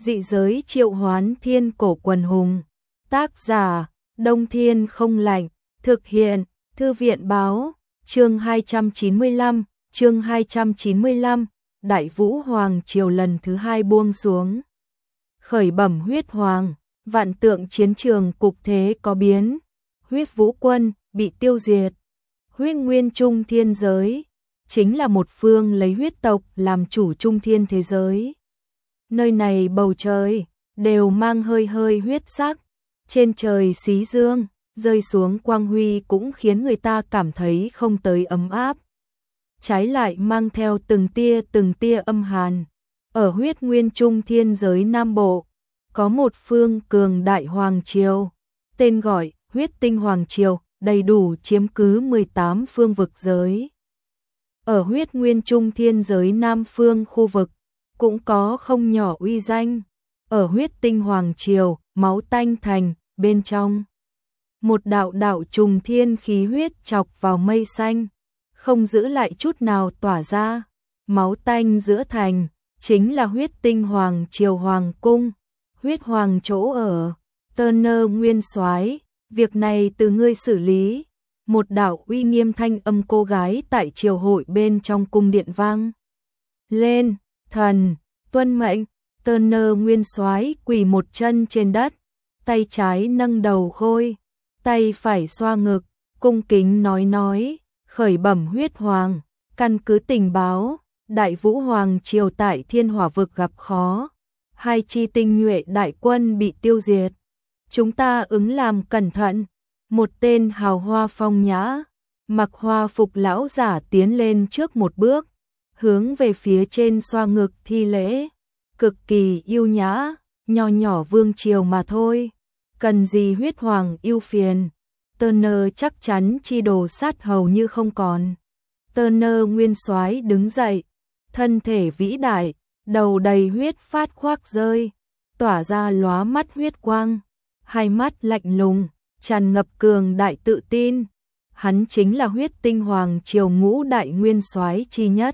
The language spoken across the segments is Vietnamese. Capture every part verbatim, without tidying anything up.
Dị giới triệu hoán thiên cổ quần hùng. Tác giả, Đông Thiên Không Lạnh. Thực hiện, Thư viện Báo. Chương hai trăm chín mươi lăm, chương hai trăm chín mươi lăm, Đại Vũ Hoàng Triều lần thứ hai buông xuống. Khởi bẩm huyết hoàng, vạn tượng chiến trường cục thế có biến. Huyết Vũ quân bị tiêu diệt. Huyết nguyên trung thiên giới chính là một phương lấy huyết tộc làm chủ trung thiên thế giới. Nơi này bầu trời đều mang hơi hơi huyết sắc, trên trời xí dương rơi xuống quang huy cũng khiến người ta cảm thấy không tới ấm áp, trái lại mang theo từng tia từng tia âm hàn. Ở huyết nguyên trung thiên giới Nam Bộ, có một phương cường đại hoàng triều, tên gọi huyết tinh hoàng triều, đầy đủ chiếm cứ mười tám phương vực giới. Ở huyết nguyên trung thiên giới Nam phương khu vực, cũng có không nhỏ uy danh. Ở huyết tinh hoàng triều, máu tanh thành, bên trong một đạo đạo trùng thiên khí huyết chọc vào mây xanh, không giữ lại chút nào tỏa ra. Máu tanh giữa thành chính là huyết tinh hoàng triều hoàng cung, huyết hoàng chỗ ở. Turner Nguyên Soái, việc này từ ngươi xử lý. Một đạo uy nghiêm thanh âm cô gái tại triều hội bên trong cung điện vang lên. Thần, tuân mệnh. Turner Nguyên Soái quỳ một chân trên đất, tay trái nâng đầu khôi, tay phải xoa ngực, cung kính nói nói, khởi bẩm huyết hoàng, căn cứ tình báo, Đại Vũ Hoàng triều tại Thiên Hỏa vực gặp khó, hai chi tinh nhuệ đại quân bị tiêu diệt. Chúng ta ứng làm cẩn thận. Một tên hào hoa phong nhã, mặc hoa phục lão giả tiến lên trước một bước, hướng về phía trên xoa ngực thi lễ, cực kỳ yêu nhã. Nho nhỏ vương triều mà thôi, cần gì huyết hoàng yêu phiền. Turner chắc chắn chi đồ sát hầu như không còn. Turner Nguyên Soái đứng dậy, thân thể vĩ đại, đầu đầy huyết phát khoác rơi, tỏa ra lóa mắt huyết quang, hai mắt lạnh lùng, tràn ngập cường đại tự tin. Hắn chính là huyết tinh hoàng triều ngũ đại nguyên soái chi nhất,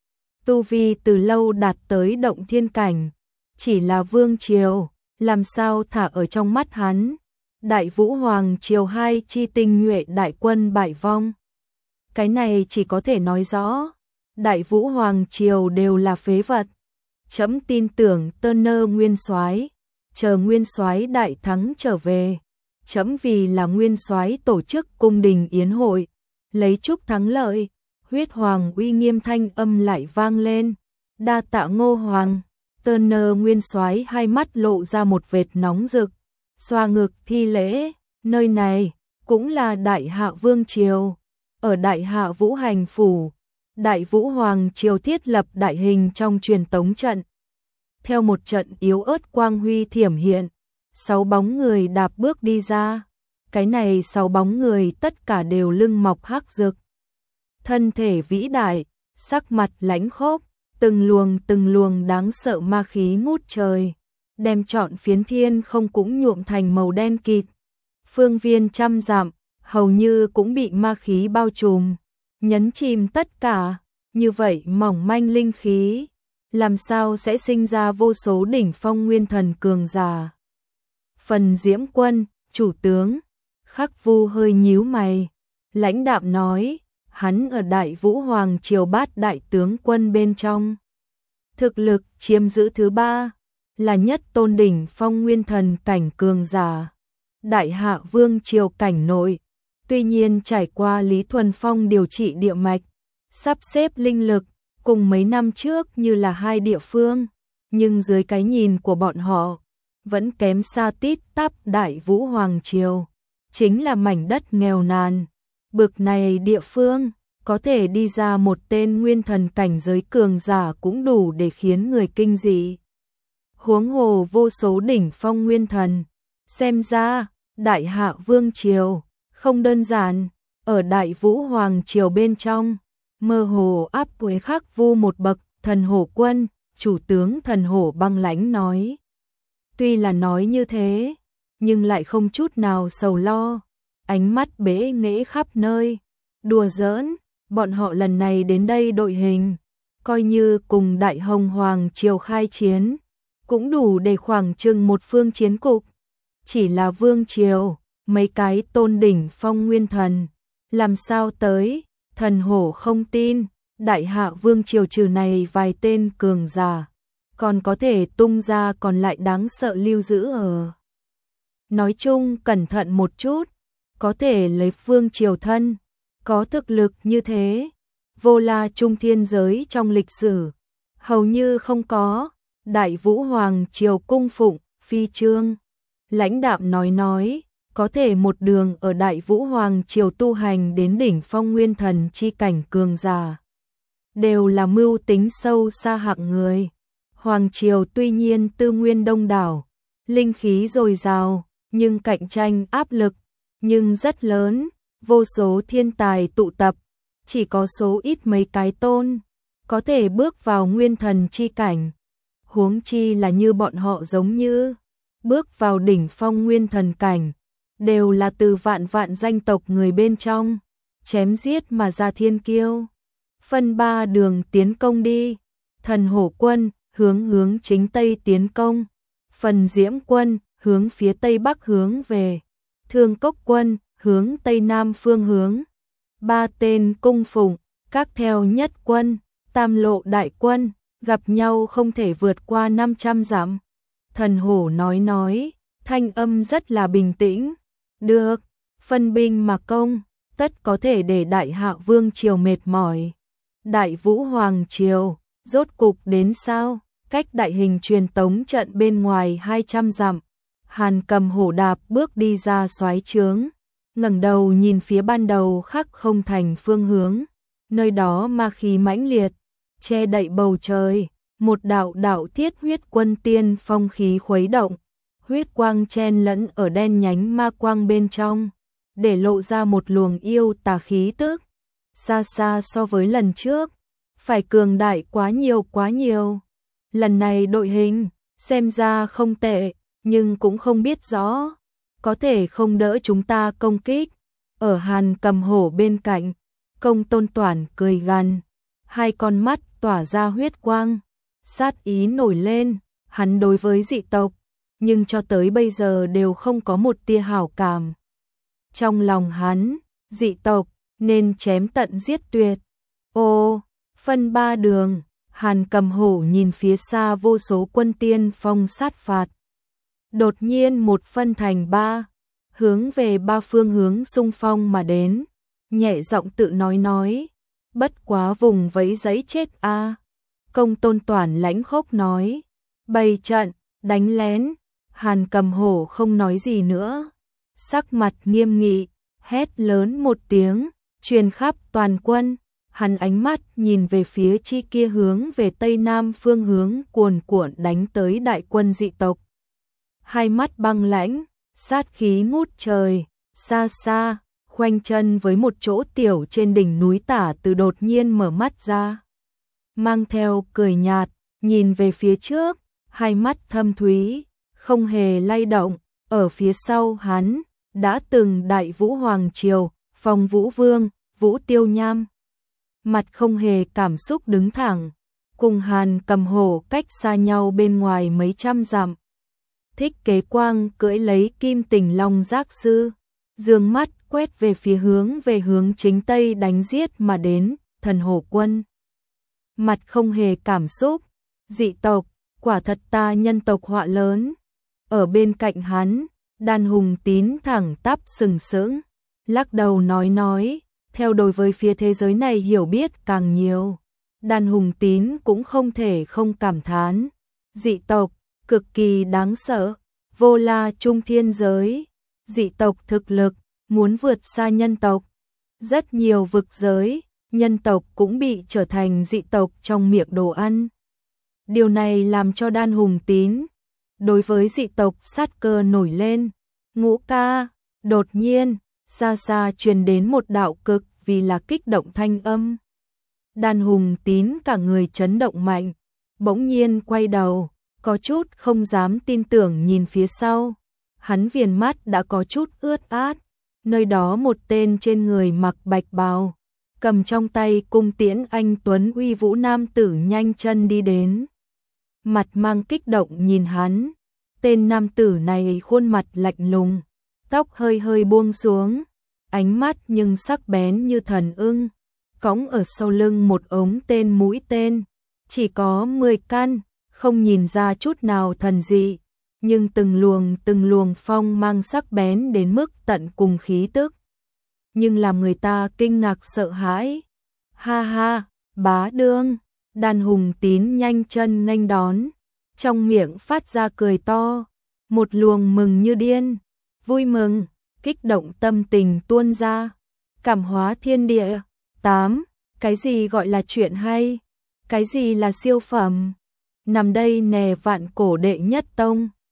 tu vi từ lâu đạt tới động thiên cảnh, chỉ là vương triều, làm sao thả ở trong mắt hắn. Đại Vũ Hoàng triều hai chi tinh nhuệ đại quân bại vong, cái này chỉ có thể nói rõ Đại Vũ Hoàng triều đều là phế vật. Chấm tin tưởng Turner Nguyên Soái, chờ Nguyên Soái đại thắng trở về, chấm vì là Nguyên Soái tổ chức cung đình yến hội, lấy chúc thắng lợi. Huyết hoàng uy nghiêm thanh âm lại vang lên. Đa tạ Ngô hoàng. Turner Nguyên Soái hai mắt lộ ra một vệt nóng rực, xoa ngực thi lễ, nơi này cũng là Đại Hạ vương triều. Ở Đại Hạ Vũ Hành phủ, Đại Vũ Hoàng triều thiết lập đại hình trong truyền tống trận. Theo một trận yếu ớt quang huy thiểm hiện, sáu bóng người đạp bước đi ra. Cái này sáu bóng người tất cả đều lưng mọc hắc rực, thân thể vĩ đại, sắc mặt lãnh khốc, từng luồng từng luồng đáng sợ ma khí ngút trời, đem trọn phiến thiên không cũng nhuộm thành màu đen kịt. Phương viên trăm dặm hầu như cũng bị ma khí bao trùm, nhấn chìm tất cả. Như vậy mỏng manh linh khí, làm sao sẽ sinh ra vô số đỉnh phong nguyên thần cường giả. Phần Diễm quân, chủ tướng, Khắc Vu hơi nhíu mày, lãnh đạm nói, hắn ở Đại Vũ Hoàng triều bát đại tướng quân bên trong, thực lực chiếm giữ thứ ba, là nhất tôn đỉnh phong nguyên thần cảnh cường giả. Đại Hạ vương triều cảnh nội, tuy nhiên trải qua Lý Thuần Phong điều trị địa mạch, sắp xếp linh lực, cùng mấy năm trước như là hai địa phương, nhưng dưới cái nhìn của bọn họ, vẫn kém xa tít tắp. Đại Vũ Hoàng triều chính là mảnh đất nghèo nàn, bực này địa phương, có thể đi ra một tên nguyên thần cảnh giới cường giả cũng đủ để khiến người kinh dị. Huống hồ vô số đỉnh phong nguyên thần, xem ra Đại Hạ vương triều không đơn giản. Ở Đại Vũ Hoàng triều bên trong, mơ hồ áp với Khắc Vu một bậc. Thần Hổ quân, chủ tướng Thần Hổ băng lãnh nói. Tuy là nói như thế, nhưng lại không chút nào sầu lo, ánh mắt bế nghễ khắp nơi. Đùa giỡn, bọn họ lần này đến đây đội hình, coi như cùng Đại Hồng Hoàng triều khai chiến, cũng đủ để khoảng chừng một phương chiến cục. Chỉ là vương triều, mấy cái tôn đỉnh phong nguyên thần, làm sao tới, thần hổ không tin, đại hạ vương triều trừ này vài tên cường giả, còn có thể tung ra còn lại đáng sợ lưu giữ ở. Nói chung cẩn thận một chút, có thể lấy vương triều thân, có thực lực như thế, vô la trung thiên giới trong lịch sử, hầu như không có. Đại Vũ Hoàng triều cung phụng, phi trương. Lãnh đạm nói nói, có thể một đường ở Đại Vũ Hoàng triều tu hành đến đỉnh phong nguyên thần chi cảnh cường giả. Đều là mưu tính sâu xa hạng người. Hoàng triều tuy nhiên tư nguyên đông đảo, linh khí dồi dào, nhưng cạnh tranh áp lực, nhưng rất lớn, vô số thiên tài tụ tập, chỉ có số ít mấy cái tôn, có thể bước vào nguyên thần chi cảnh. Huống chi là như bọn họ giống như, bước vào đỉnh phong nguyên thần cảnh, đều là từ vạn vạn danh tộc người bên trong, chém giết mà ra thiên kiêu. Phân ba đường tiến công đi, thần hổ quân, hướng hướng chính tây tiến công, phần diễm quân, hướng phía tây bắc hướng về, thương cốc quân, hướng tây nam phương hướng. Ba tên cung phụng, các theo nhất quân, tam lộ đại quân, gặp nhau không thể vượt qua năm trăm dặm. Thần hổ nói nói, thanh âm rất là bình tĩnh. Được, phân binh mà công, tất có thể để đại hạ vương triều mệt mỏi. Đại Vũ Hoàng triều, rốt cục đến sao? Cách đại hình truyền tống trận bên ngoài hai trăm dặm. Hàn Cầm hổ đạp bước đi ra soái trướng, ngẩng đầu nhìn phía ban đầu khắc không thành phương hướng. Nơi đó ma khí mãnh liệt, che đậy bầu trời, một đạo đạo thiết huyết quân tiên phong khí khuấy động, huyết quang chen lẫn ở đen nhánh ma quang bên trong, để lộ ra một luồng yêu tà khí tức, xa xa so với lần trước, phải cường đại quá nhiều quá nhiều. Lần này đội hình, xem ra không tệ, nhưng cũng không biết rõ, có thể không đỡ chúng ta công kích. Ở Hàn Cầm hổ bên cạnh, Công Tôn Toản cười gằn, hai con mắt tỏa ra huyết quang, sát ý nổi lên, hắn đối với dị tộc, nhưng cho tới bây giờ đều không có một tia hảo cảm. Trong lòng hắn, dị tộc, nên chém tận giết tuyệt. Ô, phân ba đường, Hàn Cầm hổ nhìn phía xa vô số quân tiên phong sát phạt. Đột nhiên một phân thành ba, hướng về ba phương hướng xung phong mà đến, nhẹ giọng tự nói nói, bất quá vùng vẫy giấy chết a. À. Công Tôn Toản lãnh khốc nói, bày trận, đánh lén. Hàn Cầm hổ không nói gì nữa, sắc mặt nghiêm nghị, hét lớn một tiếng, truyền khắp toàn quân. Hắn ánh mắt nhìn về phía chi kia hướng về tây nam phương hướng cuồn cuộn đánh tới đại quân dị tộc. Hai mắt băng lãnh, sát khí ngút trời, xa xa, khoanh chân với một chỗ tiểu trên đỉnh núi Tả Từ đột nhiên mở mắt ra. Mang theo cười nhạt, nhìn về phía trước, hai mắt thâm thúy, không hề lay động, ở phía sau hắn, đã từng Đại Vũ Hoàng triều, Phong Vũ Vương, Vũ Tiêu Nham. Mặt không hề cảm xúc đứng thẳng, cùng Hàn Cầm hổ cách xa nhau bên ngoài mấy trăm dặm. Thích Kế Quang cưỡi lấy Kim Tình Long giác sư, dương mắt quét về phía hướng về hướng chính tây đánh giết mà đến, thần hổ quân. Mặt không hề cảm xúc, dị tộc, quả thật ta nhân tộc họa lớn. Ở bên cạnh hắn, Đan Hùng Tín thẳng tắp sừng sững, lắc đầu nói nói, theo đối với phía thế giới này hiểu biết càng nhiều. Đan Hùng Tín cũng không thể không cảm thán, dị tộc, cực kỳ đáng sợ, vô la trung thiên giới, dị tộc thực lực, muốn vượt xa nhân tộc. Rất nhiều vực giới, nhân tộc cũng bị trở thành dị tộc trong miệng đồ ăn. Điều này làm cho Đan Hùng Tín, đối với dị tộc sát cơ nổi lên. Ngũ ca, đột nhiên, xa xa truyền đến một đạo cực vì là kích động thanh âm. Đan Hùng Tín cả người chấn động mạnh, bỗng nhiên quay đầu, có chút không dám tin tưởng nhìn phía sau. Hắn viền mắt đã có chút ướt át, nơi đó một tên trên người mặc bạch bào, cầm trong tay cung tiễn anh tuấn uy vũ nam tử nhanh chân đi đến. mặt mang kích động nhìn hắn. Tên nam tử này khuôn mặt lạnh lùng, tóc hơi hơi buông xuống, ánh mắt nhưng sắc bén như thần ưng, cõng ở sau lưng một ống tên mũi tên, chỉ có mười căn, không nhìn ra chút nào thần dị, nhưng từng luồng từng luồng phong mang sắc bén đến mức tận cùng khí tức, nhưng làm người ta kinh ngạc sợ hãi. Ha ha, bá đương, Đàn Hùng Tín nhanh chân nghênh đón, trong miệng phát ra cười to, một luồng mừng như điên, vui mừng, kích động tâm tình tuôn ra, cảm hóa thiên địa. Tám. Cái gì gọi là chuyện hay? Cái gì là siêu phẩm? Nằm đây nè vạn cổ đệ nhất tông,